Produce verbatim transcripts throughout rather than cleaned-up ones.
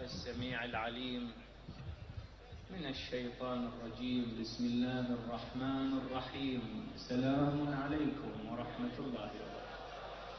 السميع العليم من الشيطان الرجيم. بسم الله الرحمن الرحيم. سلام عليكم ورحمة الله وبركاته.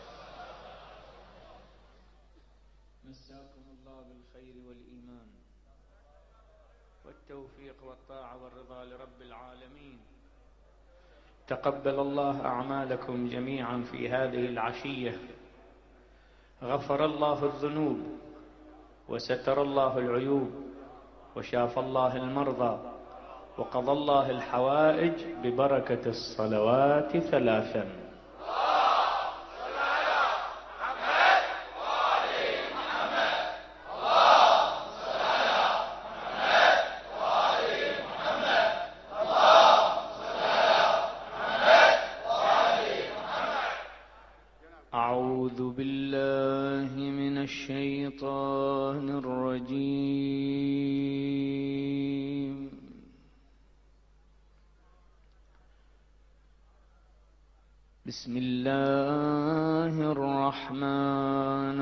مساكم الله بالخير والإيمان والتوفيق والطاعة والرضا لرب العالمين. تقبل الله أعمالكم جميعا في هذه العشية. غفر الله الذنوب وستر الله العيوب وشاف الله المرضى وقضى الله الحوائج ببركة الصلوات ثلاثا. أعوذ بالله من الشيطان الرجيم. بسم الله الرحمن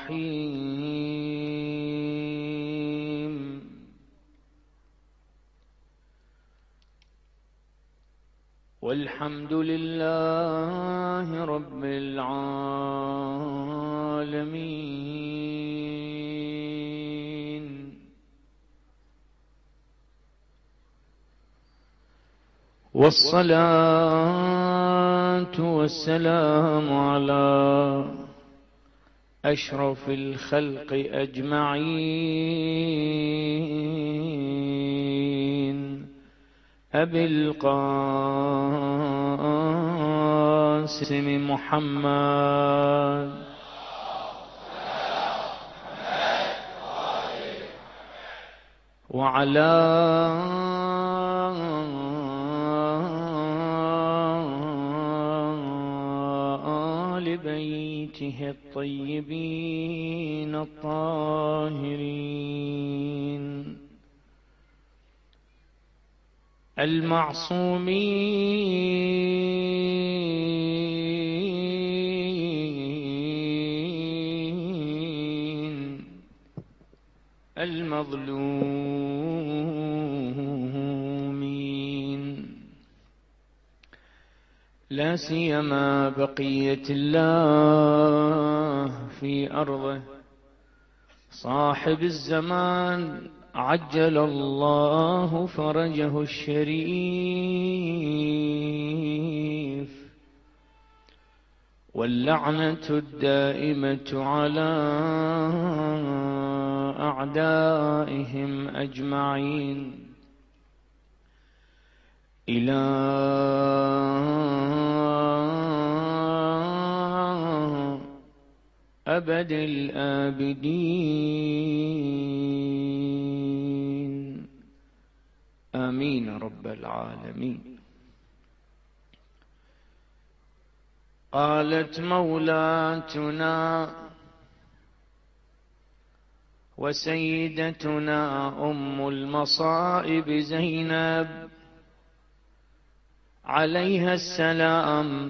الرحيم. والحمد لله رب العالمين. والصلاة والسلام على أشرف الخلق أجمعين أبي القاسم محمد وعلى آل بيته الطيبين الطاهرين المعصومين المظلومين، لا سيما بقية الله في أرضه صاحب الزمان عجل الله فرجه الشريف، واللعنة الدائمة على أعدائهم أجمعين إلى أبد الآبدين. آمين رب العالمين. قالت مولاتنا وسيدتنا أم المصائب زينب عليها السلام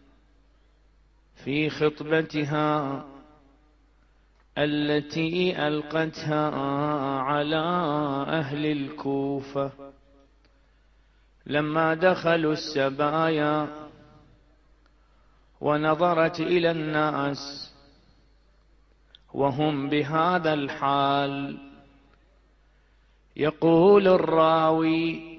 في خطبتها التي ألقتها على أهل الكوفة لما دخلوا السبايا ونظرت إلى الناس وهم بهذا الحال. يقول الراوي: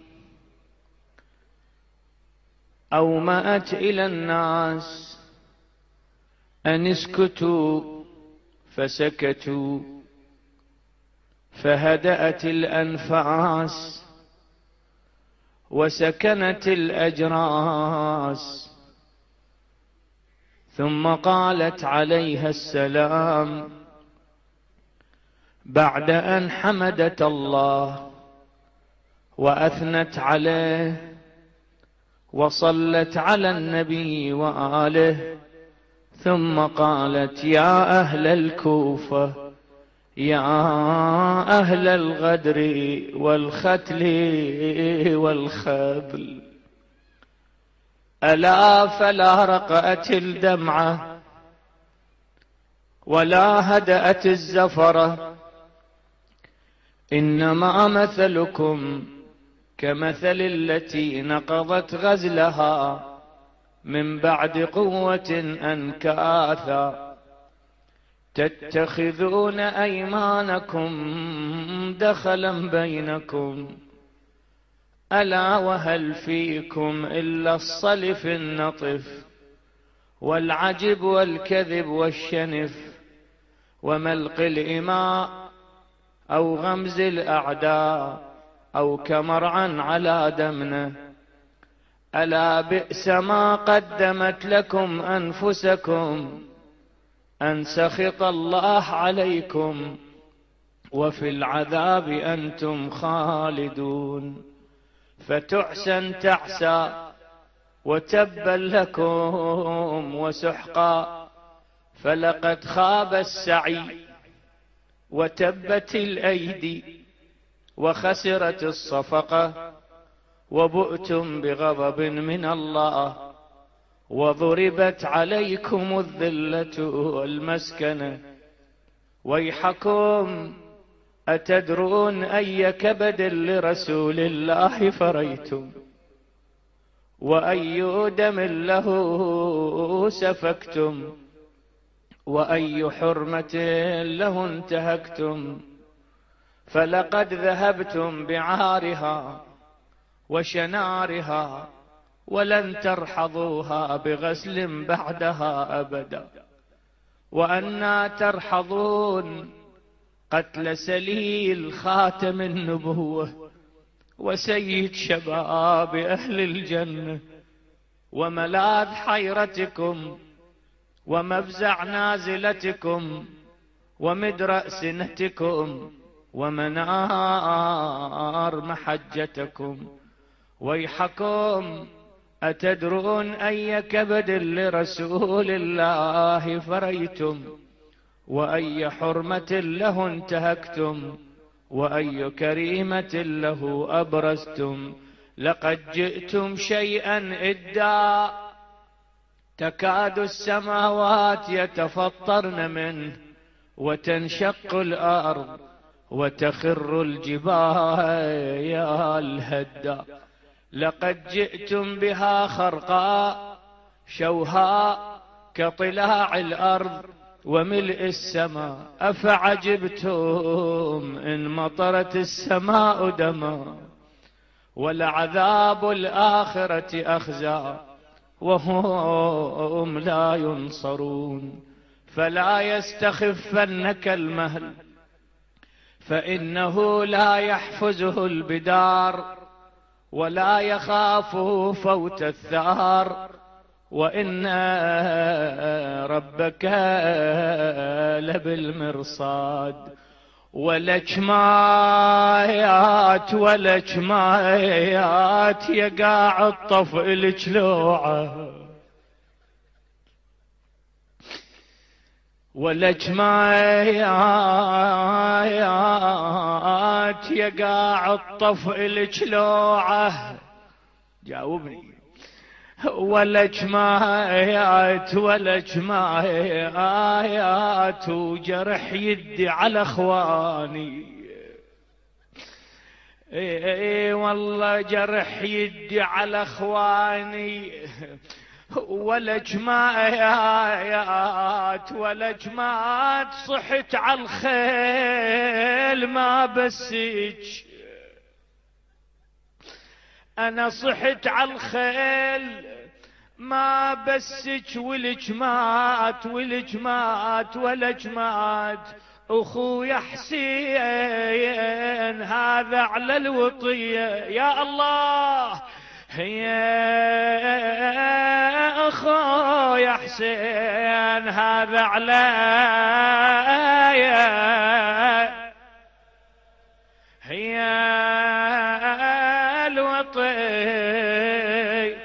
أومأت إلى الناس أن اسكتوا فسكتوا، فهدأت الأنفاس وسكنت الأجراس، ثم قالت عليها السلام بعد أن حمدت الله وأثنت عليه وصلت على النبي وآله، ثم قالت: يا أهل الكوفة، يا أهل الغدر والختل والخذل، ألا فلا رقأت الدمعة ولا هدأت الزفرة إنما مثلكم كمثل التي نقضت غزلها من بعد قوة أنكاثا تتخذون أيمانكم دخلا بينكم ألا وهل فيكم إلا الصلف النطف والعجب والكذب والشنف وملق الإماء أو غمز الأعداء أو كمرعا على دمنه ألا بئس ما قدمت لكم أنفسكم أن سخط الله عليكم وفي العذاب أنتم خالدون فتعسا تعسا وتبا لكم وسحقا فلقد خاب السعي وتبت الأيدي وخسرت الصفقة وبؤتم بغضب من الله وضربت عليكم الذلة والمسكنة ويحكم أتدرون أي كبد لرسول الله فريتم وأي دم له سفكتم وأي حرمة له انتهكتم فلقد ذهبتم بعارها وشنارها ولن ترحضوها بغسل بعدها أبدا وأنا ترحضون قتل سليل خاتم النبوة وسيد شباب أهل الجنة وملاذ حيرتكم ومفزع نازلتكم ومدرأ سنتكم ومنار محجتكم ويحكم أتدرون أي كبد لرسول الله فريتم وأي حرمة له انتهكتم وأي كريمة له أبرزتم لقد جئتم شيئا إدا تكاد السماوات يتفطرن منه وتنشق الأرض وتخر الجبال هدا لقد جئتم بها خرقاء شوهاء كطلاع الأرض وملء السماء أفعجبتم إن مطرت السماء دما ولعذاب الآخرة أخزى وهم لا ينصرون فلا يستخفنك المهل فإنه لا يحفزه البدار ولا يخاف فوت الثار وإن ربك لبالمرصاد ولجمايات ولجمايات يقع الطفء الجلوعه ولجمايات يقع الطفء الجلوعه جاوبني ولجمايات ولجمايات وجرح يدي على اخواني اي والله جرح يدي على اخواني ولجمايات ولجمات صحت على الخيل ما بسج انا صحت على الخيل ما بسج ولجمات ولجمات ولجمات اخويا حسين هذا على الوطية يا الله يا اخويا حسين هذا على يا الوطي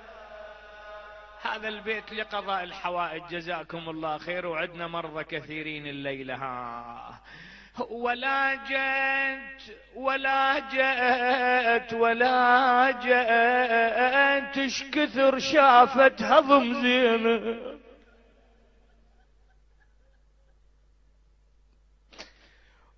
هذا البيت لقضاء الحوائج جزاكم الله خير وعدنا مرضى كثيرين الليلة ها ولا جئت ولا جئت ولا جئت ايش كثر شافت هضم زينب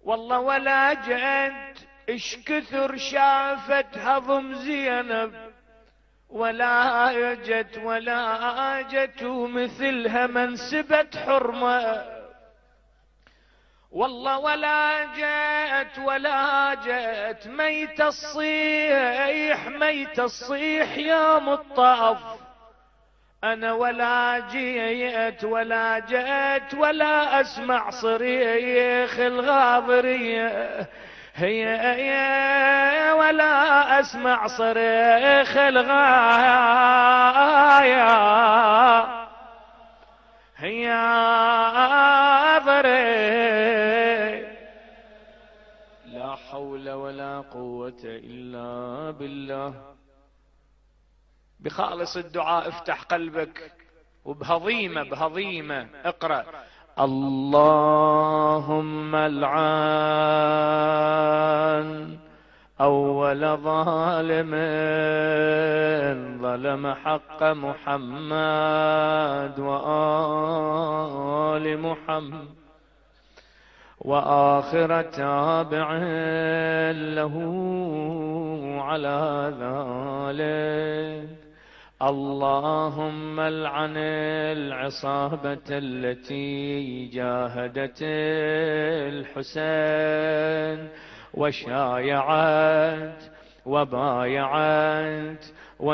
والله ولا جد اش كثر شافت هضم زينب، ولا جت ولا جت ومثلها منسبة حرمة. والله ولا جت ولا جت ميت الصيح ميت الصيح يا مطاف. انا ولا جيت ولا جت ولا اسمع صريخ الغاضرية، هي هي ولا اسمع صريخ الغاية، هي ضري. لا حول ولا قوة الا بالله. بخالص الدعاء افتح قلبك وبهضيمة بهضيمة اقرأ: اللهم العان أول ظالم ظلم حق محمد وآل محمد، وآخر تابع له على ذلك. اللهم العن العصابة التي جاهدت الحسين وشايعت وبايعت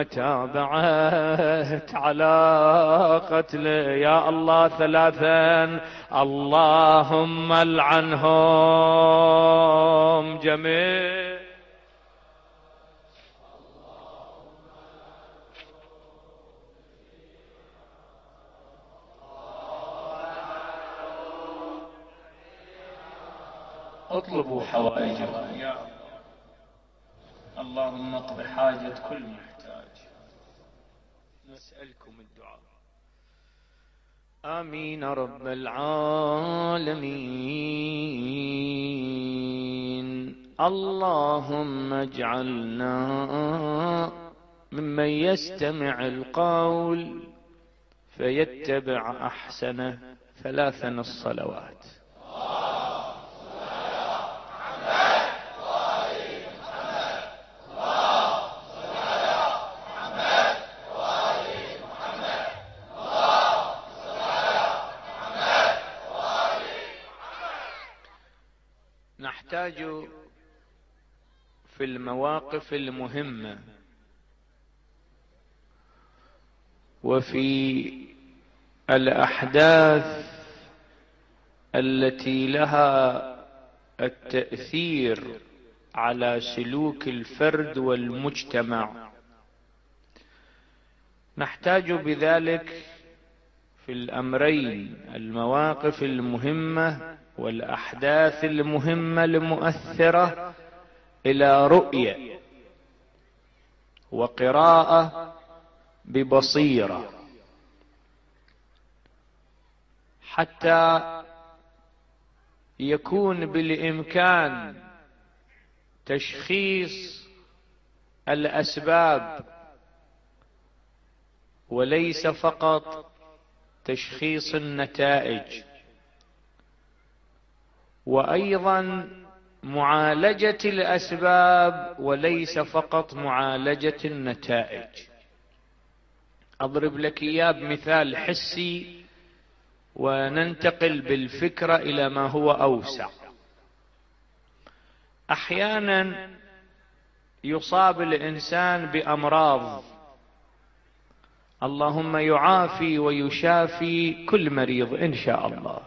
وتابعت على قتله. يا الله ثلاثا: اللهم العنهم جميعا. اطلبوا حوائجهم يا الله. اللهم اقض حاجة كل محتاج. نسألكم الدعاء. آمين رب العالمين. اللهم اجعلنا ممن يستمع القول فيتبع أحسنه. ثلاثا الصلوات. نحتاج في المواقف المهمة وفي الأحداث التي لها التأثير على سلوك الفرد والمجتمع، نحتاج بذلك في الأمرين: المواقف المهمة والأحداث المهمة المؤثرة، إلى رؤية وقراءة ببصيرة، حتى يكون بالإمكان تشخيص الأسباب وليس فقط تشخيص النتائج، وأيضا معالجة الأسباب وليس فقط معالجة النتائج. أضرب لك إياه بمثال حسي وننتقل بالفكرة إلى ما هو أوسع. أحيانا يصاب الإنسان بأمراض، اللهم يعافي ويشافي كل مريض إن شاء الله.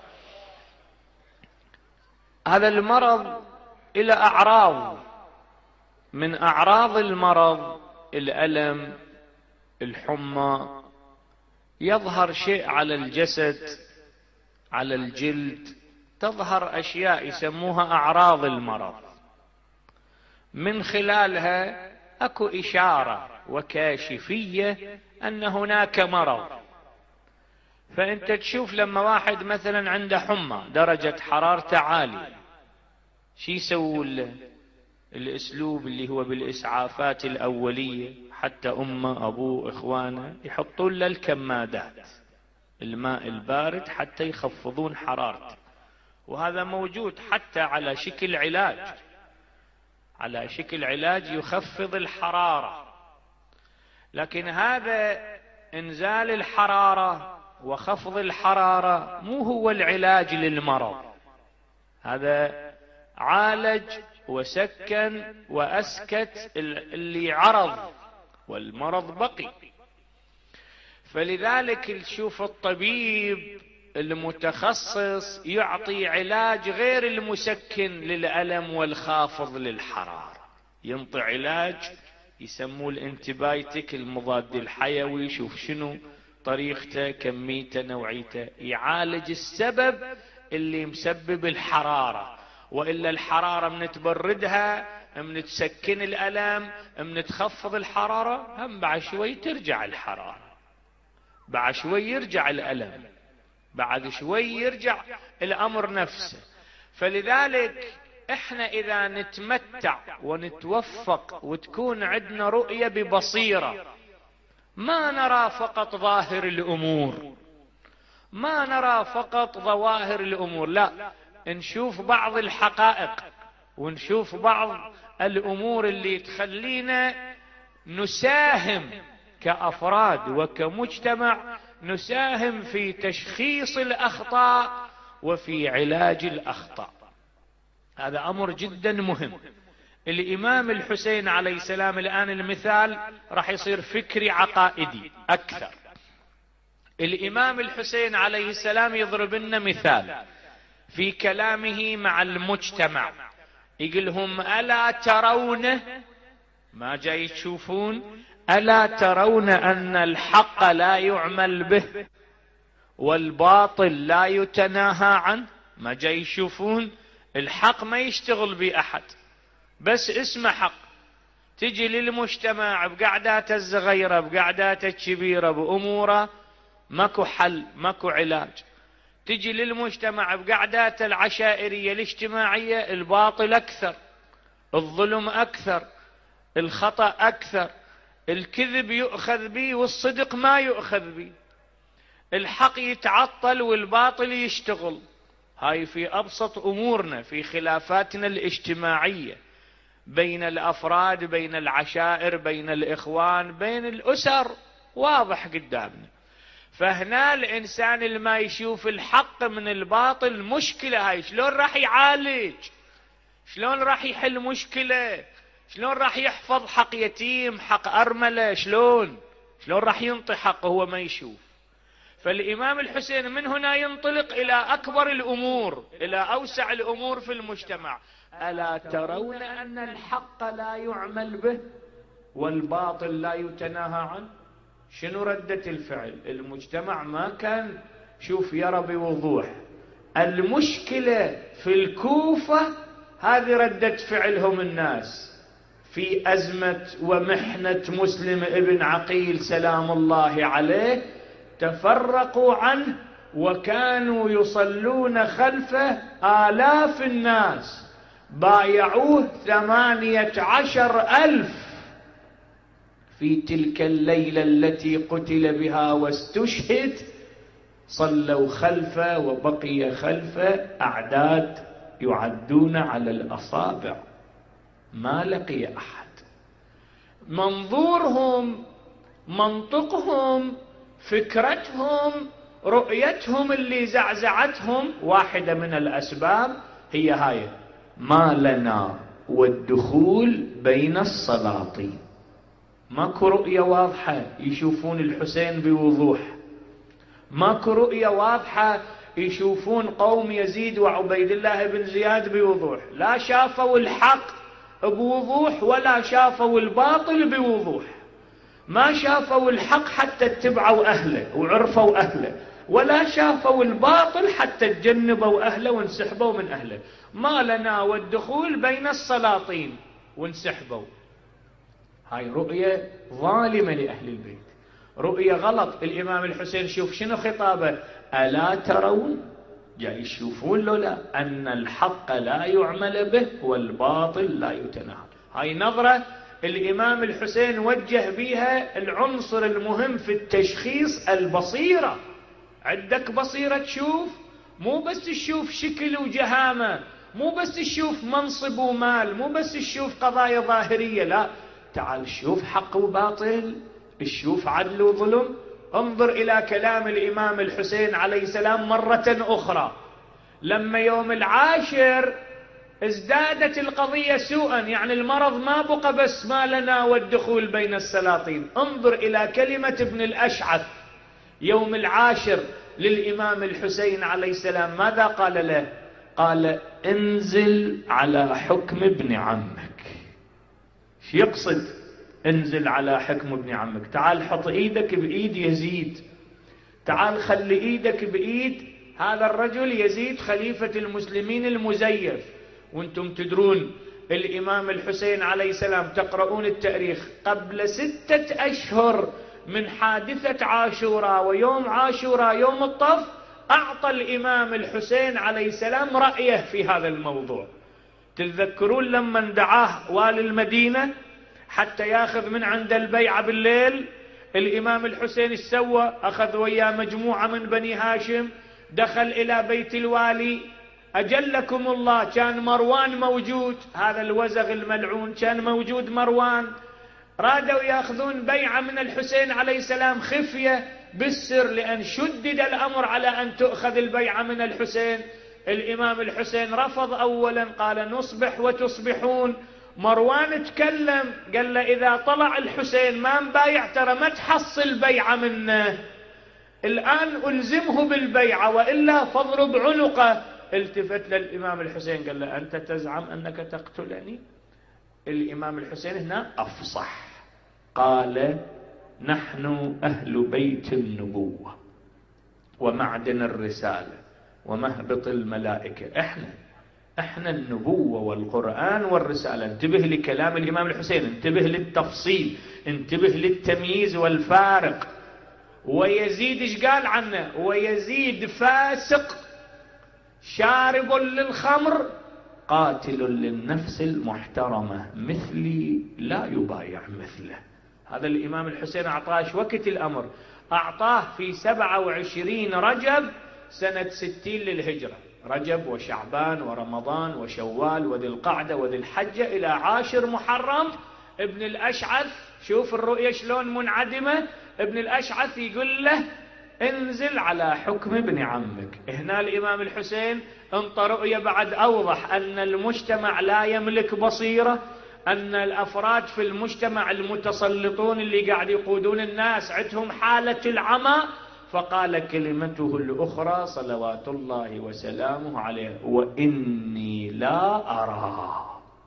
هذا المرض إلى أعراض، من أعراض المرض الألم، الحمى، يظهر شيء على الجسد، على الجلد، تظهر أشياء يسموها أعراض المرض، من خلالها أكو إشارة وكاشفية أن هناك مرض. فأنت تشوف لما واحد مثلا عنده حمى درجة حرارته عالية، شي يسووا له؟ الأسلوب اللي هو بالإسعافات الأولية، حتى أمه أبوه إخوانه يحطون له الكمادات، الماء البارد، حتى يخفضون حرارته. وهذا موجود حتى على شكل علاج، على شكل علاج يخفض الحرارة. لكن هذا انزال الحرارة وخفض الحرارة مو هو العلاج للمرض، هذا عالج وسكن وأسكت اللي عرض والمرض بقي. فلذلك نشوف الطبيب المتخصص يعطي علاج غير المسكن للألم والخافض للحرارة، ينطي علاج يسموه الانتبايتك المضاد الحيوي، شوف شنو طريقته كميته نوعيته، يعالج السبب اللي مسبب الحرارة. وإلا الحرارة من تبردها، من تسكن الألم، من تخفض الحرارة، هم بعد شوي ترجع الحرارة، بعد شوي يرجع الألم، بعد شوي يرجع الأمر نفسه. فلذلك احنا اذا نتمتع ونتوفق وتكون عندنا رؤية ببصيرة، ما نرى فقط ظاهر الأمور، ما نرى فقط ظواهر الأمور، لا، نشوف بعض الحقائق ونشوف بعض الأمور اللي تخلينا نساهم كأفراد وكمجتمع، نساهم في تشخيص الأخطاء وفي علاج الأخطاء. هذا أمر جدا مهم. الإمام الحسين عليه السلام الآن المثال راح يصير فكري عقائدي أكثر. الإمام الحسين عليه السلام يضرب لنا مثال في كلامه مع المجتمع، يقولهم ألا ترون، ما جاي تشوفون، ألا ترون أن الحق لا يعمل به والباطل لا يتناهى عنه؟ ما جاي يشوفون الحق ما يشتغل به أحد، بس اسمه حق. تجي للمجتمع بقعدات الصغيرة بقعدات الكبيرة بأموره ماكو حل ماكو علاج. تجي للمجتمع بقعدات العشائرية الاجتماعية، الباطل أكثر، الظلم أكثر، الخطأ أكثر، الكذب يؤخذ به والصدق ما يؤخذ به، الحق يتعطل والباطل يشتغل. هاي في أبسط أمورنا، في خلافاتنا الاجتماعية بين الأفراد، بين العشائر، بين الإخوان، بين الأسر، واضح قدامنا. فهنا الإنسان اللي ما يشوف الحق من الباطل مشكلة. هاي شلون راح يعالج؟ شلون راح يحل مشكلة؟ شلون راح يحفظ حق يتيم، حق أرملة؟ شلون شلون راح ينطي حق هو ما يشوف؟ فالإمام الحسين من هنا ينطلق إلى أكبر الأمور، إلى أوسع الأمور في المجتمع. ألا ترون أن الحق لا يعمل به والباطل لا يتناهى عنه؟ شنو ردة الفعل؟ المجتمع ما كان شوف يرى بوضوح. المشكلة في الكوفة هذه ردة فعلهم الناس في أزمة ومحنة مسلم ابن عقيل سلام الله عليه، تفرقوا عنه وكانوا يصلون خلفه آلاف الناس، بايعوه ثمانية عشر ألف في تلك الليلة التي قتل بها واستشهد، صلوا خلفه وبقي خلفه أعداد يعدون على الأصابع، ما لقي أحد. منظورهم، منطقهم، فكرتهم، رؤيتهم اللي زعزعتهم، واحدة من الأسباب هي هاي: ما لنا والدخول بين السلاطين. ماكو رؤية واضحة يشوفون الحسين بوضوح، ماكو رؤية واضحة يشوفون قوم يزيد وعبيد الله بن زياد بوضوح. لا شافوا الحق بوضوح ولا شافوا الباطل بوضوح. ما شافوا الحق حتى اتبعوا أهله وعرفوا أهله، ولا شافوا الباطل حتى تجنبوا أهله وانسحبوا من أهله. ما لنا والدخول بين السلاطين وانسحبوا. هاي رؤية ظالمة لأهل البيت، رؤية غلط. الإمام الحسين شوف شنو خطابه: ألا ترون، جاي يشوفون له لا أن الحق لا يعمل به والباطل لا يتناهى. هاي نظرة الإمام الحسين وجه بها العنصر المهم في التشخيص: البصيرة. عندك بصيرة تشوف، مو بس تشوف شكل وجهامة، مو بس تشوف منصب ومال، مو بس تشوف قضايا ظاهرية، لا، تعال شوف حق وباطل، شوف عدل وظلم. انظر إلى كلام الإمام الحسين عليه السلام مرة أخرى لما يوم العاشر ازدادت القضية سوءا، يعني المرض ما بقى بس ما لنا والدخول بين السلاطين. انظر إلى كلمة ابن الأشعث يوم العاشر للإمام الحسين عليه السلام، ماذا قال له؟ قال انزل على حكم ابن عمك. شو يقصد انزل على حكم ابن عمك؟ تعال حط ايدك بايد يزيد، تعال خلي ايدك بايد هذا الرجل يزيد خليفة المسلمين المزيف. وانتم تدرون الإمام الحسين عليه السلام، تقرؤون التاريخ، قبل ستة أشهر من حادثة عاشوراء ويوم عاشوراء يوم الطف، أعطى الإمام الحسين عليه السلام رأيه في هذا الموضوع. تتذكرون لما دعاه والي المدينة حتى ياخذ من عند البيعة بالليل، الإمام الحسين ايش سوى؟ أخذ وياه مجموعة من بني هاشم، دخل إلى بيت الوالي، أجلكم الله كان مروان موجود، هذا الوزغ الملعون كان موجود مروان، رادوا ياخذون بيعة من الحسين عليه السلام خفية بالسر، لأن شدد الأمر على أن تؤخذ البيعة من الحسين. الإمام الحسين رفض أولا، قال نصبح وتصبحون. مروان تكلم قال له إذا طلع الحسين ما مبايع ترى ما تحصل بيعة منه، الآن ألزمه بالبيعة وإلا فاضرب عنقه. التفت للإمام الحسين قال له أنت تزعم أنك تقتلني؟ الإمام الحسين هنا أفصح، قال نحن أهل بيت النبوة ومعدن الرسالة ومهبط الملائكة، احنا احنا النبوة والقرآن والرسالة. انتبه لكلام الإمام الحسين، انتبه للتفصيل، انتبه للتمييز والفارق. ويزيد ايش قال عنه؟ ويزيد فاسق شارب للخمر قاتل للنفس المحترمة مثلي لا يبايع مثله. هذا الإمام الحسين أعطاه وقت الأمر، أعطاه في سبعة وعشرين رجب سنة ستين للهجرة، رجب وشعبان ورمضان وشوال وذي القعدة وذي الحجة إلى عاشر محرم. ابن الأشعث شوف الرؤية شلون منعدمة، ابن الأشعث يقول له انزل على حكم ابن عمك. هنا الإمام الحسين انطى رؤية بعد أوضح، أن المجتمع لا يملك بصيرة، أن الأفراد في المجتمع المتسلطون اللي قاعد يقودون الناس عندهم حالة العمى. فقال كلمته الأخرى صلوات الله وسلامه عليه وإني لا أرى.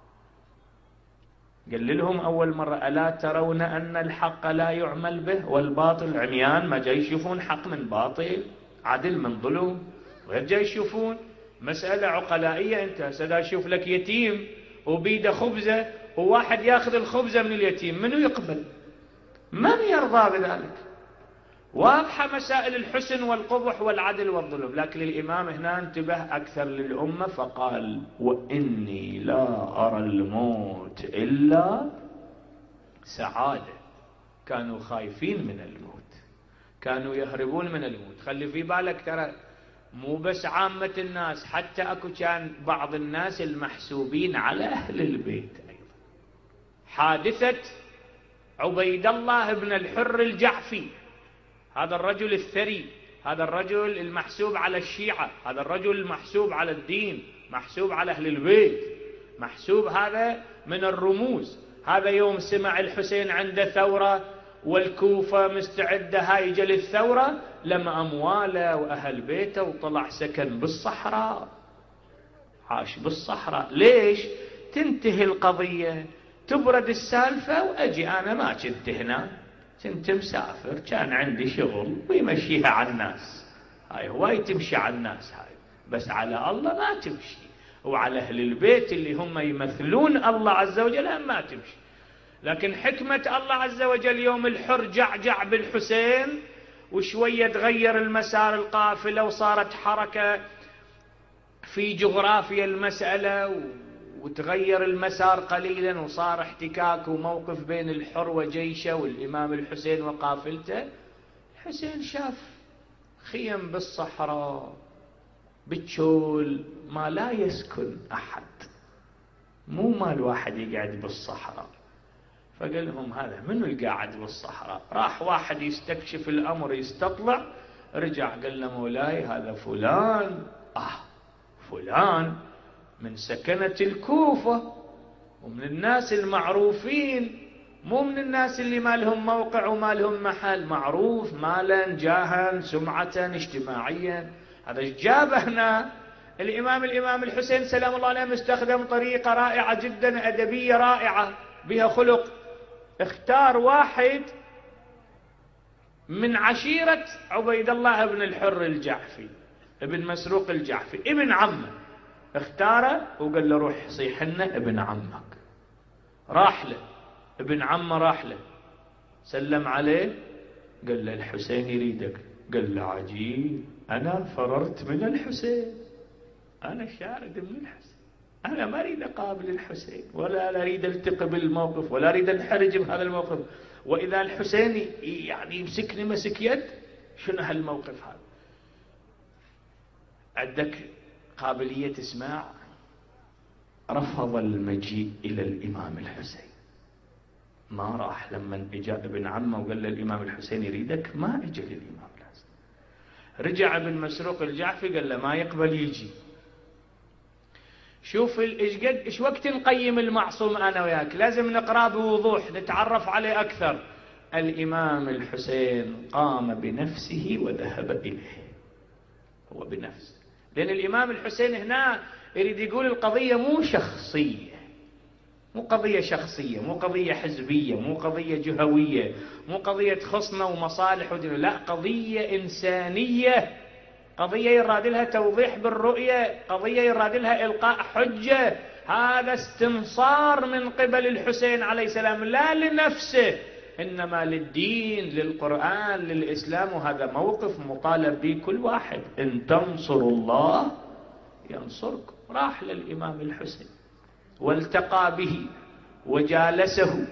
قال لهم أول مرة ألا ترون أن الحق لا يعمل به والباطل عميان؟ ما جاي يشوفون حق من باطل، عدل من ظلم، غير جاي يشوفون مسألة عقلائية. أنت سدا شوف لك يتيم وبيده خبزة وواحد ياخذ الخبزة من اليتيم، منو يقبل؟ من يرضى بذلك؟ واضحة مسائل الحسن والقبح والعدل والظلم. لكن الإمام هنا انتبه أكثر للأمة فقال وإني لا أرى الموت إلا سعادة. كانوا خايفين من الموت، كانوا يهربون من الموت. خلي في بالك ترى مو بس عامة الناس، حتى أكو كان بعض الناس المحسوبين على أهل البيت أيضا. حادثة عبيد الله بن الحر الجعفي، هذا الرجل الثري، هذا الرجل المحسوب على الشيعة، هذا الرجل المحسوب على الدين، محسوب على أهل البيت، محسوب هذا من الرموز. هذا يوم سمع الحسين عنده ثورة والكوفة مستعدة هايجة للثورة، لما أمواله وأهل بيته وطلع سكن بالصحراء، عاش بالصحراء. ليش؟ تنتهي القضية، تبرد السالفة وأجي أنا ما كنت هنا، كنت مسافر، كان عندي شغل ويمشيها على الناس. هاي هواي تمشي على الناس هاي، بس على الله ما تمشي، وعلى أهل البيت اللي هم يمثلون الله عز وجل ما تمشي. لكن حكمة الله عز وجل يوم الحر جعجع بالحسين، وشوية تغير المسار القافلة وصارت حركة في جغرافيا المسألة، وتغير المسار قليلا وصار احتكاك وموقف بين الحر وجيشه والإمام الحسين وقافلته. الحسين شاف خيم بالصحراء بالشول ما لا يسكن أحد، مو مال واحد يقعد بالصحراء. فقال لهم هذا منو القاعد بالصحراء؟ راح واحد يستكشف الأمر يستطلع، رجع قال له مولاي هذا فلان، آه فلان من سكنة الكوفة ومن الناس المعروفين، مو من الناس اللي ما لهم موقع وما لهم محل، معروف مالا جاها سمعة اجتماعيا. هذا جابه هنا الإمام الإمام الحسين سلام الله عليه استخدم طريقة رائعة جدا، أدبية رائعة بها خلق. اختار واحد من عشيرة عبيد الله بن الحر الجعفي ابن مسروق الجعفي، ابن عمه، اختاره وقال له روح صيح لنا ابن عمك. راح له ابن عمه، راح له سلم عليه، قال له الحسين يريدك. قال له عجيب، أنا فررت من الحسين، أنا شارد من الحسين، أنا ما أريد أقابل الحسين ولا أريد ألتقي بالموقف ولا أريد أنحرج بهذا الموقف، وإذا الحسين يعني يمسكني مسك يد شنو هالموقف هذا؟ عندك قابلية تسمع. رفض المجيء إلى الإمام الحسين، ما راح. لما اجى ابن عمه وقال له الإمام الحسين يريدك، ما اجى للإمام الحسين. رجع ابن مسروق الجعفي قال له ما يقبل يجي. شوف ايش قد ايش وقت نقيم المعصوم انا وياك، لازم نقراه بوضوح نتعرف عليه اكثر. الإمام الحسين قام بنفسه وذهب إليه، هو بنفسه، لأن الإمام الحسين هنا يريد يقول القضية مو شخصية، مو قضية شخصية، مو قضية حزبية، مو قضية جهوية، مو قضية تخصنا ومصالح ودين، لا، قضية إنسانية، قضية يراد لها توضيح بالرؤية، قضية يراد لها إلقاء حجة. هذا استنصار من قبل الحسين عليه السلام، لا لنفسه إنما للدين، للقرآن، للإسلام. وهذا موقف مطالب به كل واحد، إن تنصروا الله ينصركم. راح للإمام الحسين والتقى به وجالسه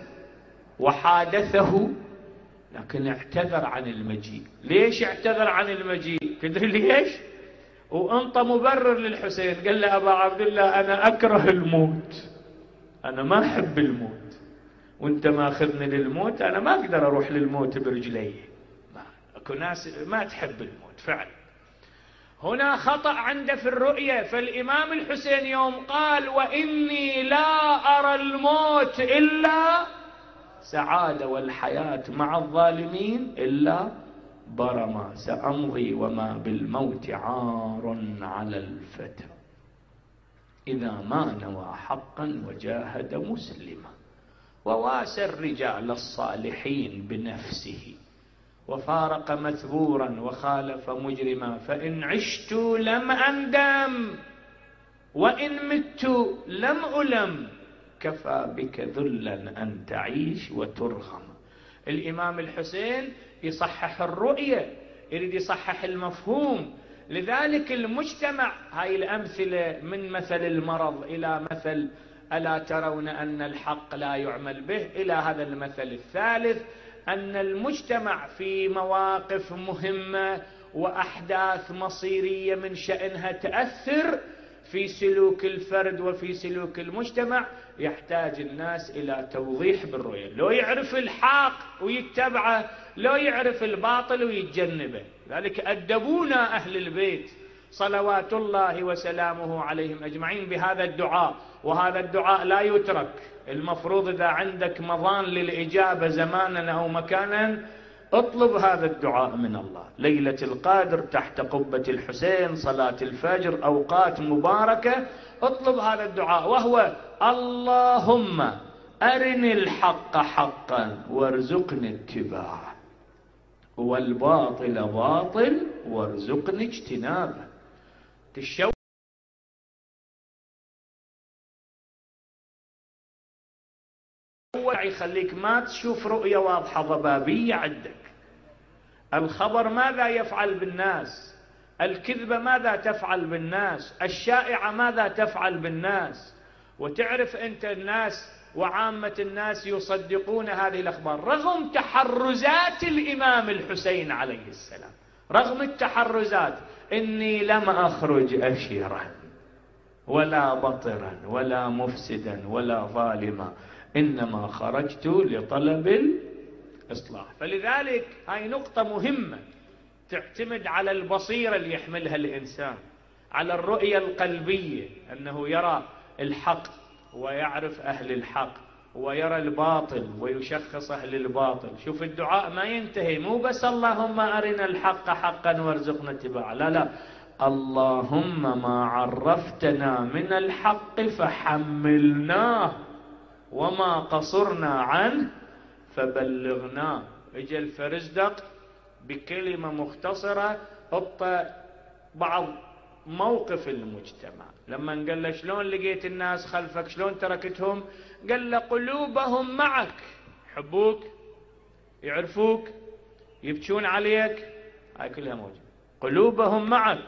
وحادثه، لكن اعتذر عن المجيء. ليش اعتذر عن المجيء؟ تدري ليش؟ وانطى مبرر للحسين، قال له أبا عبد الله أنا أكره الموت، أنا ما أحب الموت، وانت ما أخذني للموت، أنا ما أقدر أروح للموت برجلي، أكو ناس ما تحب الموت فعلا. هنا خطأ عنده في الرؤية. فالإمام الحسين يوم قال وإني لا أرى الموت إلا سعادة والحياة مع الظالمين إلا برما، سأمضي وما بالموت عار على الفتى إذا ما نوى حقا وجاهد مسلما، وواسى الرجال الصالحين بنفسه، وفارق مثبورا وخالف مجرما، فإن عشت لم أندم وإن مت لم ألم، كفى بك ذلا أن تعيش وترغم. الإمام الحسين يصحح الرؤية، يريد يصحح المفهوم. لذلك المجتمع، هاي الأمثلة من مثل المرض إلى مثل ألا ترون أن الحق لا يعمل به، إلى هذا المثل الثالث، أن المجتمع في مواقف مهمة وأحداث مصيرية من شأنها تأثر في سلوك الفرد وفي سلوك المجتمع، يحتاج الناس إلى توضيح بالرؤية، لو يعرف الحق ويتبعه، لو يعرف الباطل ويتجنبه. ذلك أدبونا أهل البيت صلوات الله وسلامه عليهم أجمعين بهذا الدعاء، وهذا الدعاء لا يترك. المفروض إذا عندك مظان للإجابة زمانا أو مكانا اطلب هذا الدعاء من الله. ليلة القدر، تحت قبة الحسين، صلاة الفجر، أوقات مباركة، اطلب هذا الدعاء، وهو اللهم أرني الحق حقا وارزقني اتباعه، والباطل باطل وارزقني اجتنابه. تشو يخليك ما تشوف رؤية واضحة ضبابية عندك. الخبر ماذا يفعل بالناس؟ الكذبة ماذا تفعل بالناس؟ الشائعة ماذا تفعل بالناس؟ وتعرف أنت الناس وعامة الناس يصدقون هذه الأخبار رغم تحرزات الإمام الحسين عليه السلام، رغم التحرزات. إني لم أخرج أشيرا ولا بطرا ولا مفسدا ولا ظالما، إنما خرجت لطلب الإصلاح. فلذلك هاي نقطة مهمة تعتمد على البصيرة اللي يحملها الإنسان، على الرؤية القلبية، أنه يرى الحق ويعرف أهل الحق، ويرى الباطل ويشخص أهل الباطل. شوف الدعاء ما ينتهي مو بس اللهم أرنا الحق حقا وارزقنا اتباعه، لا لا، اللهم ما عرفتنا من الحق فحملناه وما قصرنا عنه فبلغناه. اجى الفرزدق بكلمة مختصرة حط بعض موقف المجتمع، لما قال له شلون لقيت الناس خلفك، شلون تركتهم؟ قال له قلوبهم معك، يحبوك، يعرفوك، يبكون عليك، هاي كلها موجودة. قلوبهم معك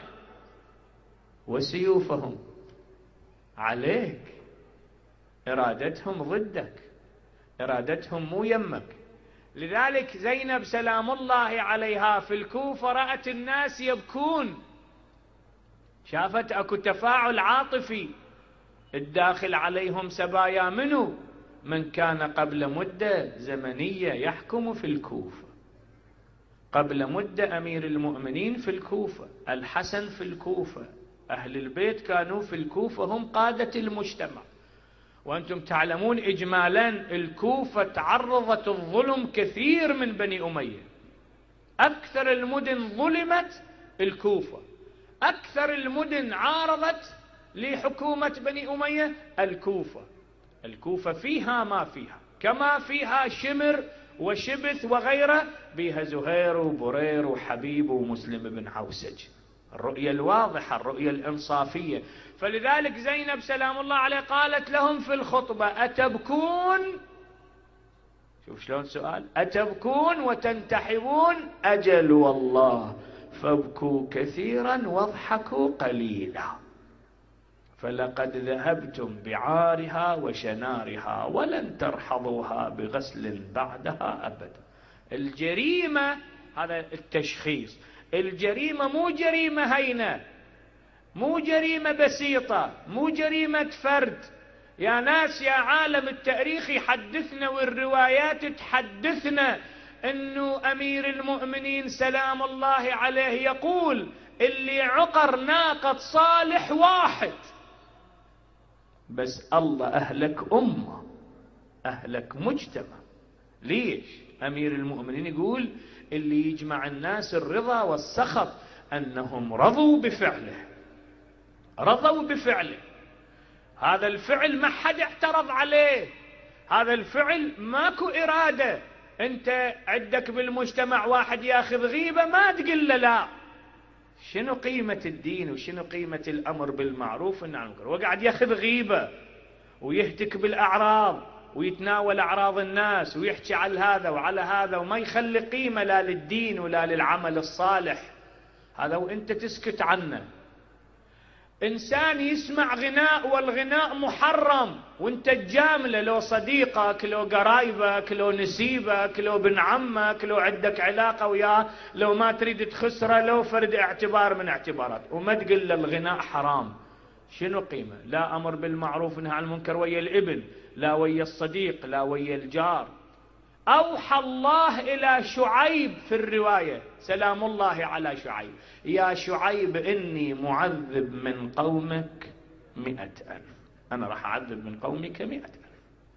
وسيوفهم عليك، إرادتهم ضدك، إرادتهم مو يمك. لذلك زينب سلام الله عليها في الكوفة رأت الناس يبكون، شافت اكو تفاعل عاطفي، الداخل عليهم سبايا منه من كان قبل مدة زمنية يحكم في الكوفة، قبل مدة أمير المؤمنين في الكوفة، الحسن في الكوفة، أهل البيت كانوا في الكوفة هم قادة المجتمع. وأنتم تعلمون إجمالا الكوفة تعرضت الظلم كثير من بني أمية، أكثر المدن ظلمت الكوفة، أكثر المدن عارضت لحكومة بني أمية الكوفة. الكوفة فيها ما فيها، كما فيها شمر وشبث وغيره، بها زهير وبرير وحبيب ومسلم بن عوسج. الرؤية الواضحة، الرؤية الإنصافية. فلذلك زينب سلام الله عليه قالت لهم في الخطبة أتبكون، شوف شلون سؤال، أتبكون وتنتحبون؟ أجل والله، فابكوا كثيرا واضحكوا قليلا، فلقد ذهبتم بعارها وشنارها ولن ترحضوها بغسل بعدها أبدا. الجريمة، هذا التشخيص، الجريمة مو جريمة هينة، مو جريمة بسيطة، مو جريمة فرد. يا ناس، يا عالم التاريخ يحدثنا والروايات تحدثنا انه امير المؤمنين سلام الله عليه يقول اللي عقر ناقة صالح واحد بس الله اهلك امة، اهلك مجتمع. ليش؟ امير المؤمنين يقول اللي يجمع الناس الرضا والسخط انهم رضوا بفعله، رضوا بفعله. هذا الفعل ما حد اعترض عليه، هذا الفعل ماكو إرادة. انت عندك بالمجتمع واحد ياخذ غيبة ما تقول له لا. شنو قيمة الدين وشنو قيمة الأمر بالمعروف والنهي عن المنكر؟ وقاعد ياخذ غيبة ويهتك بالأعراض ويتناول أعراض الناس ويحكي على هذا وعلى هذا وما يخلي قيمة لا للدين ولا للعمل الصالح. هذا وانت تسكت عنه. إنسان يسمع غناء والغناء محرم وانت تجامله، لو صديقك لو قرايبك لو نسيبك لو ابن عمك لو عندك علاقة وياه، لو ما تريد تخسره، لو فرد اعتبار من اعتبارات، وما تقول له الغناء حرام. شنو قيمة؟ لا أمر بالمعروف ونهي عن المنكر ويا الابن، لا ويا الصديق، لا ويا الجار. أوحى الله إلى شعيب في الرواية سلام الله على شعيب، يا شعيب إني معذب من قومك مئة ألف، أنا راح أعذب من قومك مئة ألف،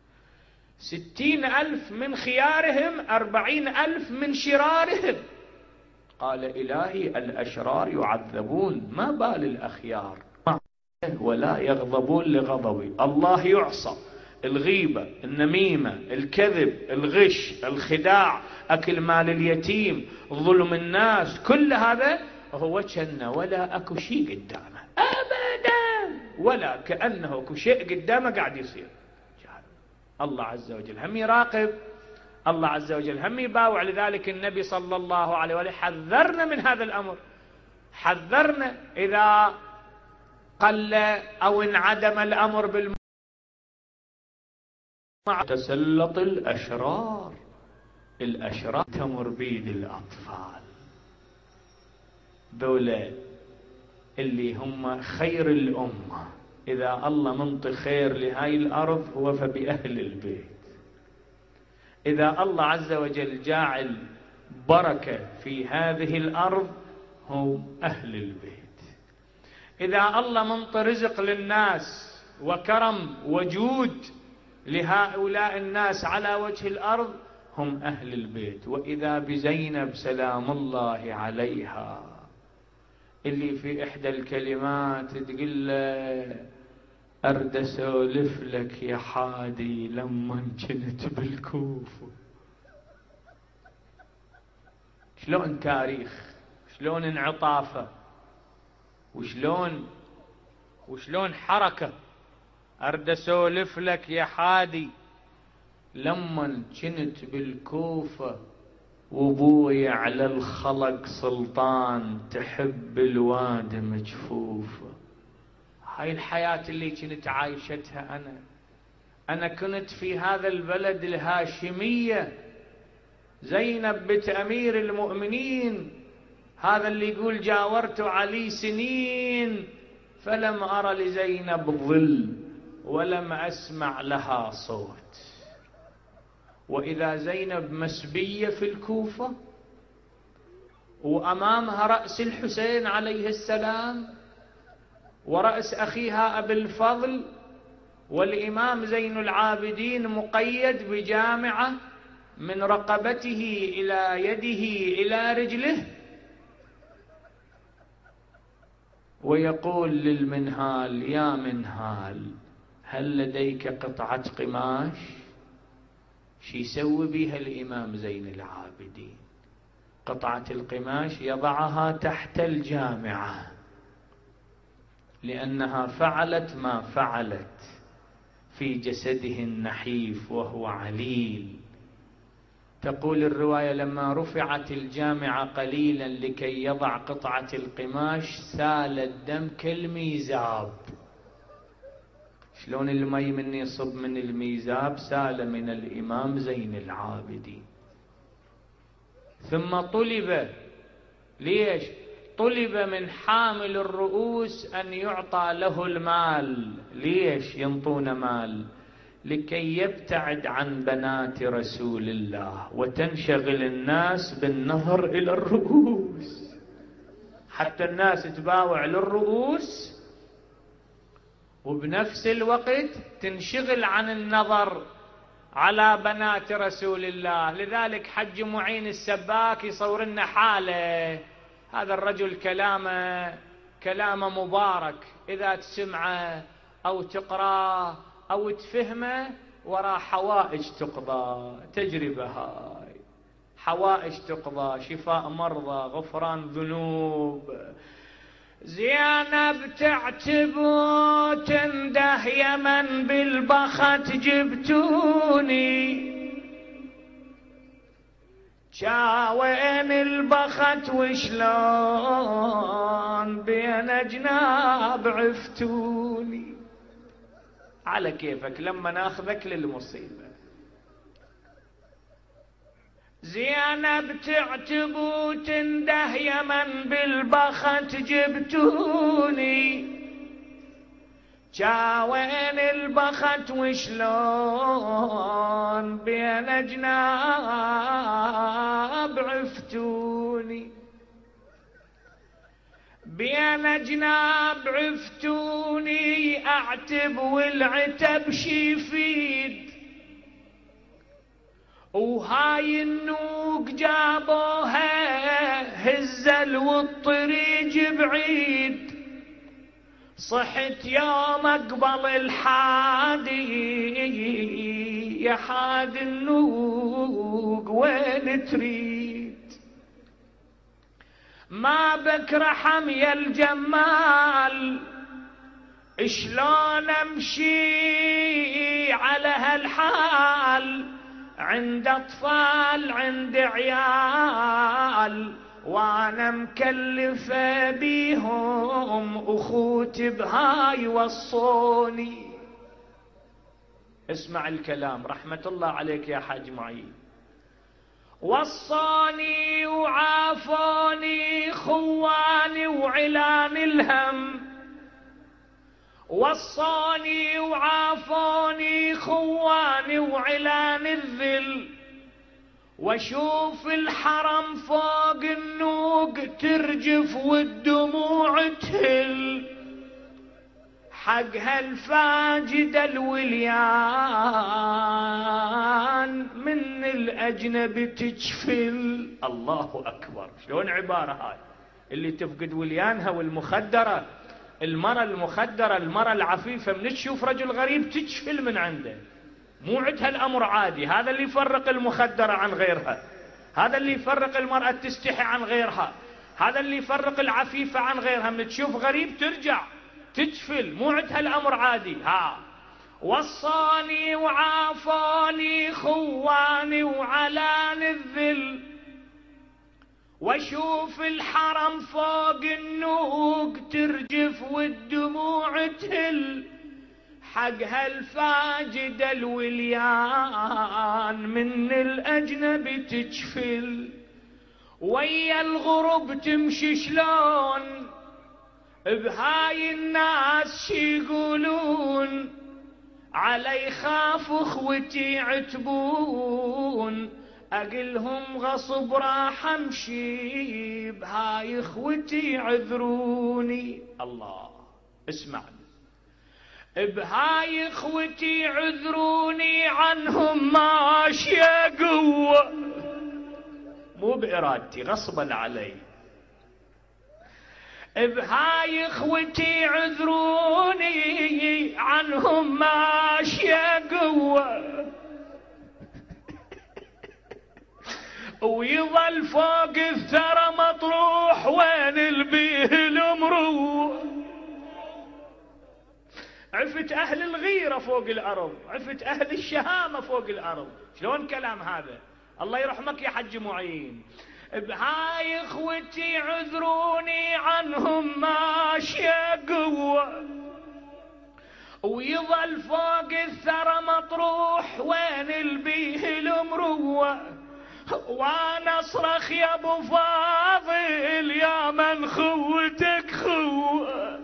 ستين ألف من خيارهم، أربعين ألف من شرارهم. قال إلهي الأشرار يعذبون ما بال الأخيار ولا يغضبون لغضبي. الله يعصى، الغيبة، النميمة، الكذب، الغش، الخداع، أكل مال اليتيم، ظلم الناس، كل هذا هو كأنه ولا أكو شيء قدامه أبدا، ولا كأنه أكو شيء قدامه قاعد يصير. الله عز وجل هم يراقب، الله عز وجل هم يباوع. لذلك النبي صلى الله عليه وآله حذرنا من هذا الأمر، حذرنا إذا قل أو انعدم الأمر بالمعروف تسلط الأشرار. الأشرار تمر بيد الأطفال، ذولا اللي هم خير الأمة. إذا الله منطي خير لهاي الأرض هو فبأهل البيت. إذا الله عز وجل جاعل بركة في هذه الأرض هم أهل البيت. إذا الله منطي رزق للناس وكرم وجود لهؤلاء الناس على وجه الأرض هم أهل البيت. وإذا بزينب سلام الله عليها اللي في إحدى الكلمات تقول له أرد أسولف لك يا حادي لما كنت بالكوفة. شلون تاريخ، شلون انعطافة، وشلون وشلون حركة. أرد أسولف لك يا حادي لما كنت بالكوفة وابوي على الخلق سلطان تحب الواد مجفوفة. هاي الحياة اللي كنت عايشتها أنا. أنا كنت في هذا البلد الهاشمية. زينب بنت أمير المؤمنين هذا اللي يقول جاورت علي سنين فلم أرى لزينب ظل ولم أسمع لها صوت. وإذا زينب مسبية في الكوفة وأمامها رأس الحسين عليه السلام ورأس أخيها أبي الفضل والإمام زين العابدين مقيد بجامعة من رقبته إلى يده إلى رجله، ويقول للمنهال يا منهال هل لديك قطعة قماش؟ شي يسوي بها الإمام زين العابدين؟ قطعة القماش يضعها تحت الجامعة لأنها فعلت ما فعلت في جسده النحيف وهو عليل. تقول الرواية لما رفعت الجامعة قليلا لكي يضع قطعة القماش سال الدم كالميزاب. شلون المي من يصب من الميزاب سال من الإمام زين العابدين. ثم طلب، ليش؟ طلب من حامل الرؤوس أن يعطى له المال. ليش ينطون مال؟ لكي يبتعد عن بنات رسول الله وتنشغل الناس بالنظر إلى الرؤوس، حتى الناس تباوع للرؤوس وبنفس الوقت تنشغل عن النظر على بنات رسول الله. لذلك حج معين السباك يصور لنا حاله. هذا الرجل كلامه كلامه مبارك، إذا تسمعه أو تقرأه أو تفهمه وراء حوائج تقضى. تجربة هاي، حوائج تقضى، شفاء مرضى، غفران ذنوب. زينب تعتب وتنده يمن بالبخت جبتوني، شاوين البخت وشلون بين جناب عفتوني. على كيفك لما ناخذك للمصيبة. زينب تعتب وتنده يمن بالبخت جبتوني، شاوين البخت وشلون بين جناب عفتوني، بين جناب عفتوني اعتب والعتب شيفيد، وهاي النوق جابوها هزل والطريق بعيد، صحت يوم اقبل الحادي يا حاد النوق وين تريد، ما بك رحم يا الجمال شلون امشي على هالحال، عند اطفال عند عيال وانا مكلفة بيهم اخوتي بهاي وصوني. اسمع الكلام رحمة الله عليك يا حاج معين. وصاني وعافاني خواني وعلان الهم، وصاني وعافاني خواني وعلان الذل، واشوف الحرم فوق النوق ترجف والدموع تهل، حق هالفاجد الوليان من الأجنب تجفل. الله أكبر. شلون عبارة هاي اللي تفقد وليانها والمخدرة، المرأة المخدرة المرأة العفيفة من تشوف رجل غريب تجفل من عنده، مو عندها الأمر عادي. هذا اللي يفرق المخدرة عن غيرها، هذا اللي يفرق المرأة تستحي عن غيرها، هذا اللي يفرق العفيفة عن غيرها. من تشوف غريب ترجع تجفل، مو عندها الأمر عادي. ها وصاني وعافاني خواني وعلان الذل، واشوف الحرم فوق النوق ترجف والدموع تهل، حق هالفاجد الوليان من الأجنب تجفل. ويا الغرب تمشي شلون بهاي الناس شي يقولون، علي خاف اخوتي عتبون، اقلهم غصب راح امشي بهاي اخوتي عذروني. الله اسمع، بهاي اخوتي عذروني عنهم ماشية قوة، مو بإرادتي غصبا علي. بهاي اخوتي عذروني عنهم ماشية قوة، ويظل فوق الثرى مطروح وين البيه المروح. عفت اهل الغيرة فوق الارض، عفت اهل الشهامة فوق الارض. شلون كلام هذا؟ الله يرحمك يا حج معين. بهاي اخوتي عذروني عنهم ماشية قوة، ويظل فوق الثرى مطروح وين البيه المروة. وانا اصرخ يا ابو فاضل يا من خوتك خوة،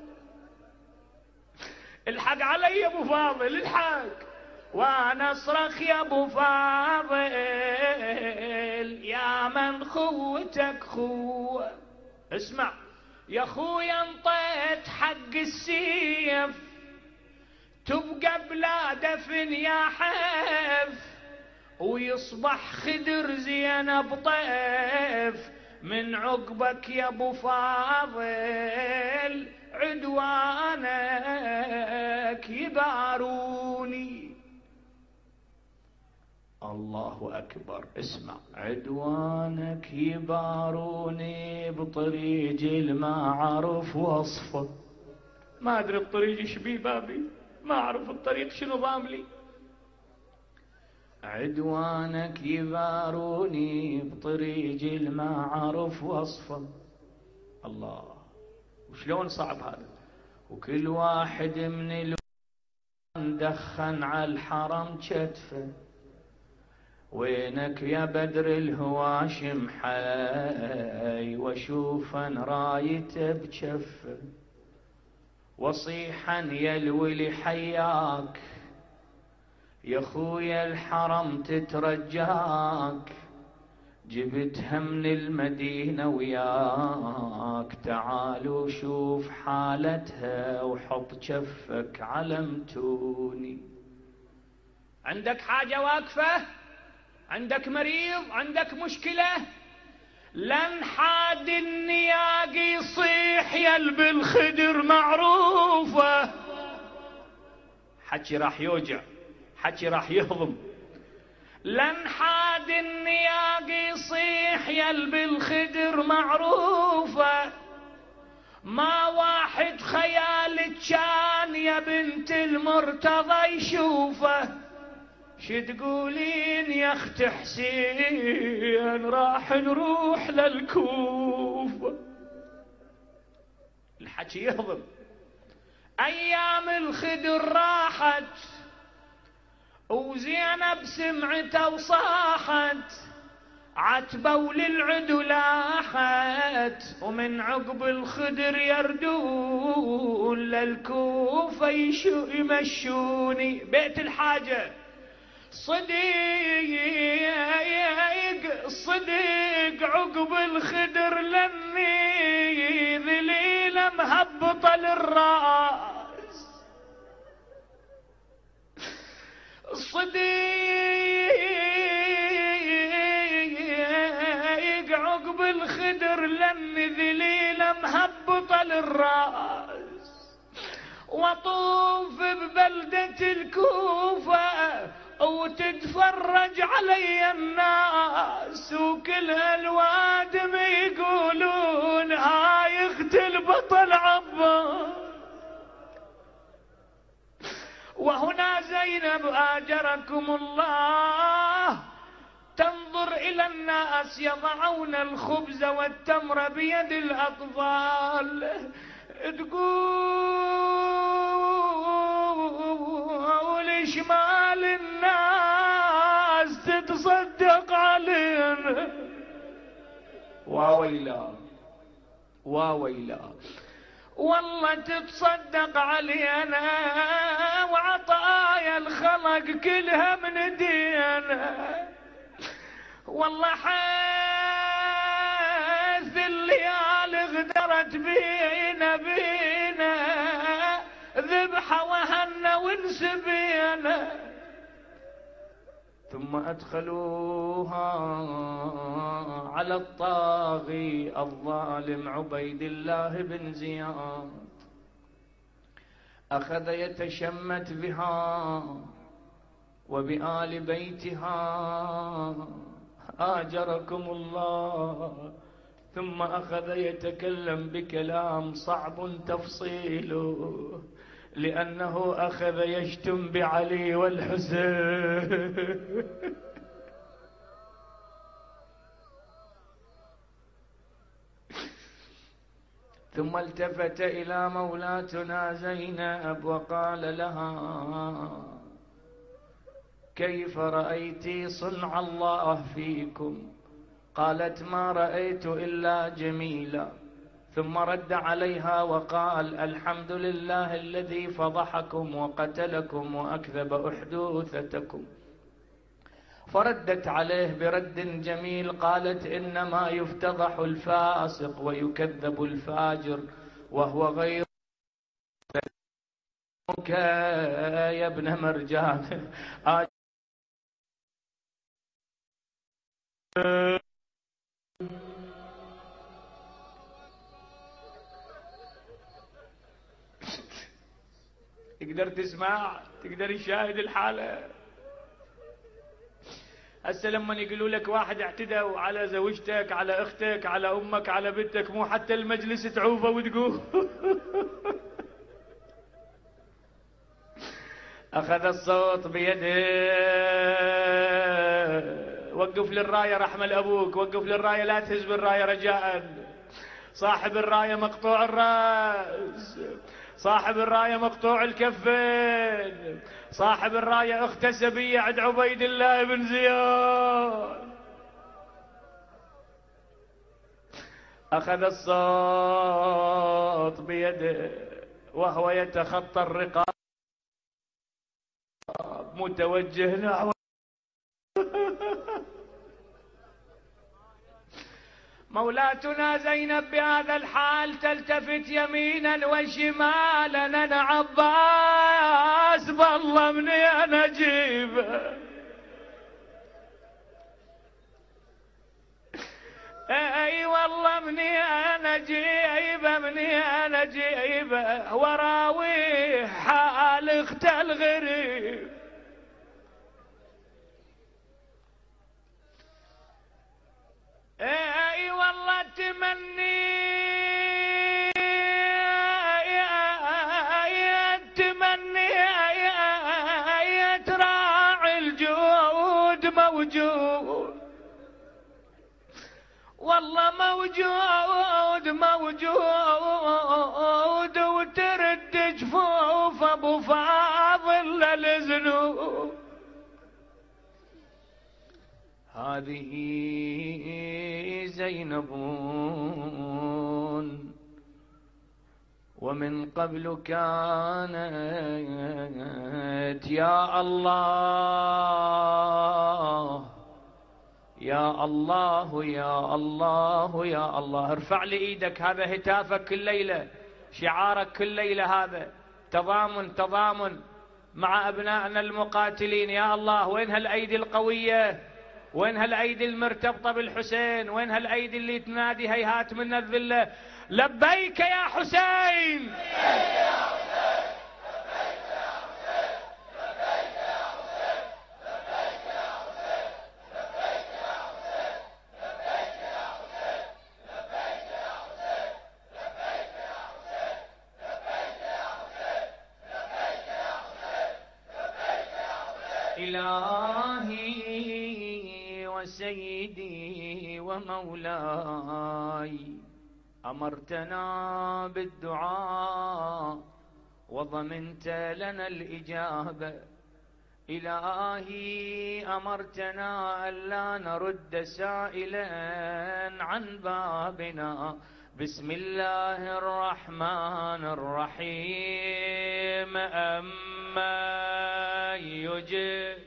الحق علي يا ابو فاضل الحق. وانا اصرخ يا ابو فاضل يا من خوتك خوة. اسمع يا خويا انطيت حق السيف تبقى بلا دفن يا حيف، ويصبح خدر زينب طيف من عقبك يا ابو فاضل، عدوانك يباروني. الله أكبر. اسمع، عدوانك يباروني بطريق الما عرف وصفه. ما أدري الطريق ايش بيه بابي، ما أعرف الطريق شنو ضاملي. عدوانك يباروني بطريق الما عرف وصفه. الله، وشلون صعب هذا. وكل واحد من الوان دخن على الحرم كتفه، وينك يا بدر الهواشم حي، واشوفا رايته بجفه، وصيحا يا الولي حياك يا خويا الحرم تترجاك، جبتها من المدينة وياك، تعالوا شوف حالتها وحط جفك على متوني. عندك حاجة واقفة، عندك مريض، عندك مشكلة، لن حاد النياق يصيح يلب الخدر معروفة. حكي راح يوجع، حكي راح يهضم. لن حاد النياق يصيح يلب الخدر معروفة، ما واحد خيالك كان يا بنت المرتضى يشوفه. شتقولين يا اخت حسين راح نروح للكوفة. الحكي يهضم. ايام الخدر راحت وزينب سمعته وصاحت، عتبوا للعدو لاحت ومن عقب الخدر يردون للكوفة يمشوني بيت الحاجة. صديق صديق عقب الخدر لمي ذليلة مهبطة للراس. صديق عقب الخدر لمي ذليلة مهبطة للراس. وطوف ببلدة الكوفة وتتفرج علي الناس وكل هالوادم يقولون هاي اخت البطل عباس. وهنا زينب آجركم الله تنظر إلى الناس يضعون الخبز والتمر بيد الأطفال، تقول شمال الناس تتصدق علينا. واويلا واويلا والله تتصدق علينا وعطايا الخلق كلها من دينا. والله حيث الليالي غدرت بينا بينا ذبحة وهنا ونسبينا. ثم أدخلوها على الطاغي الظالم عبيد الله بن زياد، أخذ يتشمت بها وبآل بيتها آجركم الله. ثم أخذ يتكلم بكلام صعب تفصيله لأنه أخذ يشتم بعلي والحسين. ثم التفت إلى مولاتنا زينب وقال لها كيف رأيت صنع الله فيكم؟ قالت ما رأيت إلا جميلا. ثم رد عليها وقال الحمد لله الذي فضحكم وقتلكم وأكذب أحدوثتكم. فردت عليه برد جميل قالت إنما يفتضح الفاسق ويكذب الفاجر وهو غير يا ابن مرجان. تقدر تسمع، تقدر تشاهد الحالة. هسه لما يقولوا لك واحد اعتدوا على زوجتك على اختك على امك على بنتك مو حتى المجلس تعوفه وتقول. اخذ الصوت بيده وقف للراية رحمة ابوك، وقف للراية لا تهز بالراية رجاء. صاحب الراية مقطوع الراس، صاحب الراية مقطوع الكفين، صاحب الراية اخت سبية عند عبيد الله بن زياد. اخذ الصوت بيده وهو يتخطى الرقاب متوجه نحو مولاتنا زينب بهذا الحال تلتفت يمينا وشمالا انا عباس بالله مني انا جيبه. اي والله مني انا جيبه مني انا جيبه وراوي حال اخت الغريب. اي والله تمني تمني تراعي الجود موجود، والله موجود موجود وترد جفوف ابو فاضل للذنوب. هذه زينب ومن قبل كانت يا الله يا الله يا الله يا الله. ارفع لي ايدك، هذا هتافك كل ليلة، شعارك كل ليلة، هذا تضامن تضامن مع أبنائنا المقاتلين. يا الله وين هالأيدي القوية، وين هالأيدي المرتبطة بالحسين، وين هالأيدي اللي تنادي هيهات من الذلة. لبيك يا حسين، إلهي وسيدي ومولاي، أمرتنا بالدعاء وضمنت لنا الإجابة. إلهي أمرتنا ألا نرد سائلا عن بابنا. بسم الله الرحمن الرحيم. أما يجب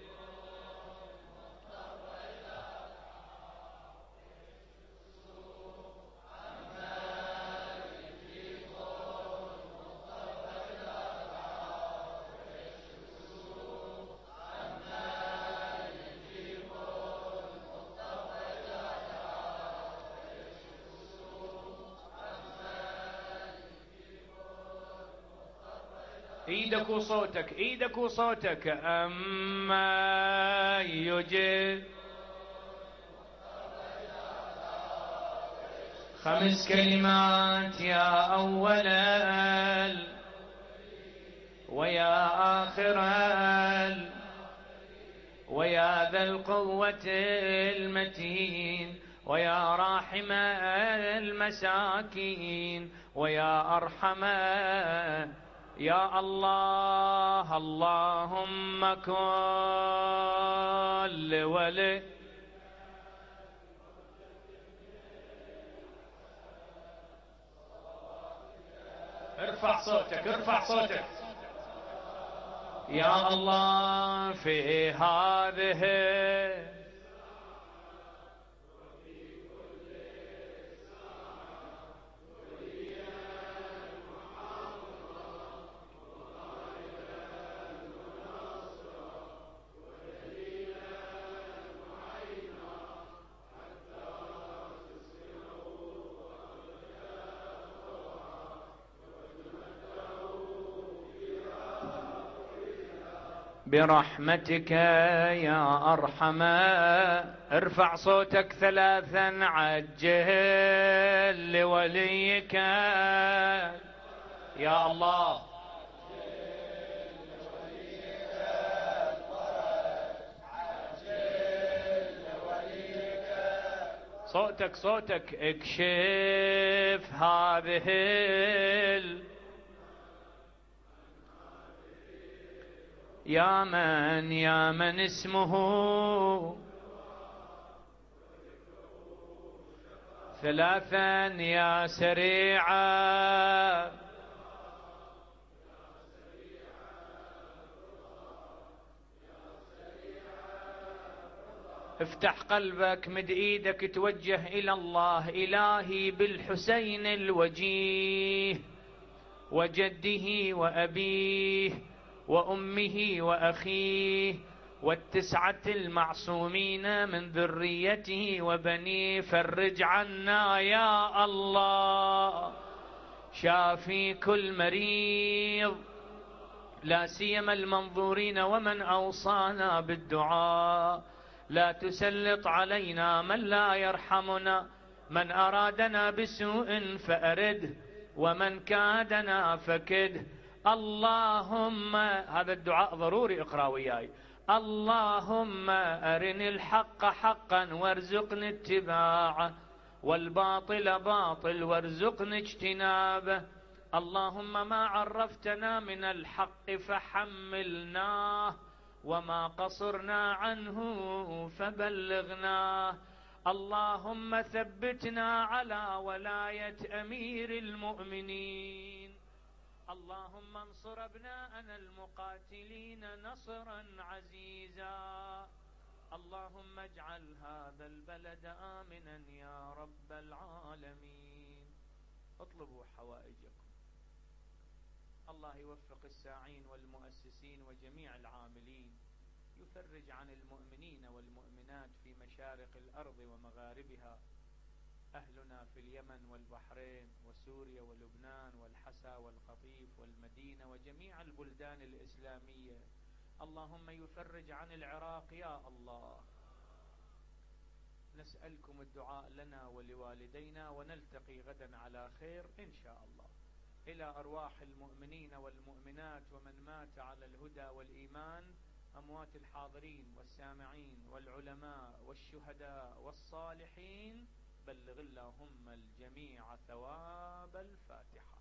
ايدك وصوتك، ايدك وصوتك. أما يجب خمس كلمات، يا أول ويا آخر ويا ذا القوة المتين ويا راحم المساكين ويا أرحم. يا الله اللهم كل ولي. ارفع صوتك، ارفع صوتك. يا الله في هذه برحمتك يا أرحم. ارفع صوتك ثلاثا. عجل لوليك يا الله. صوتك صوتك. اكشف هذه ال يا من يا من اسمه ثلاثا يا سريعا. افتح قلبك، مد ايدك، توجه الى الله. الهي بالحسين الوجيه وجده وابيه وأمه وأخيه والتسعة المعصومين من ذريته وبنيه، فرج عنا يا الله. شافي كل مريض، لا سيما المنظورين ومن أوصانا بالدعاء. لا تسلط علينا من لا يرحمنا. من أرادنا بسوء فأرده، ومن كادنا فكده. اللهم، هذا الدعاء ضروري اقرأ وياي. اللهم أرني الحق حقا وارزقني اتباعه، والباطل باطل وارزقني اجتنابه. اللهم ما عرفتنا من الحق فحملناه، وما قصرنا عنه فبلغناه. اللهم ثبتنا على ولاية أمير المؤمنين. اللهم انصر أبناءنا المقاتلين نصرا عزيزا. اللهم اجعل هذا البلد آمنا يا رب العالمين. اطلبوا حوائجكم. الله يوفق الساعين والمؤسسين وجميع العاملين، يفرج عن المؤمنين والمؤمنات في مشارق الأرض ومغاربها، أهلنا في اليمن والبحرين وسوريا ولبنان والحسا والقطيف والمدينة وجميع البلدان الإسلامية. اللهم يفرج عن العراق يا الله. نسألكم الدعاء لنا ولوالدينا، ونلتقي غدا على خير إن شاء الله. إلى أرواح المؤمنين والمؤمنات ومن مات على الهدى والإيمان، أموات الحاضرين والسامعين والعلماء والشهداء والصالحين، بلغ اللهم الجميع ثواب الفاتحة.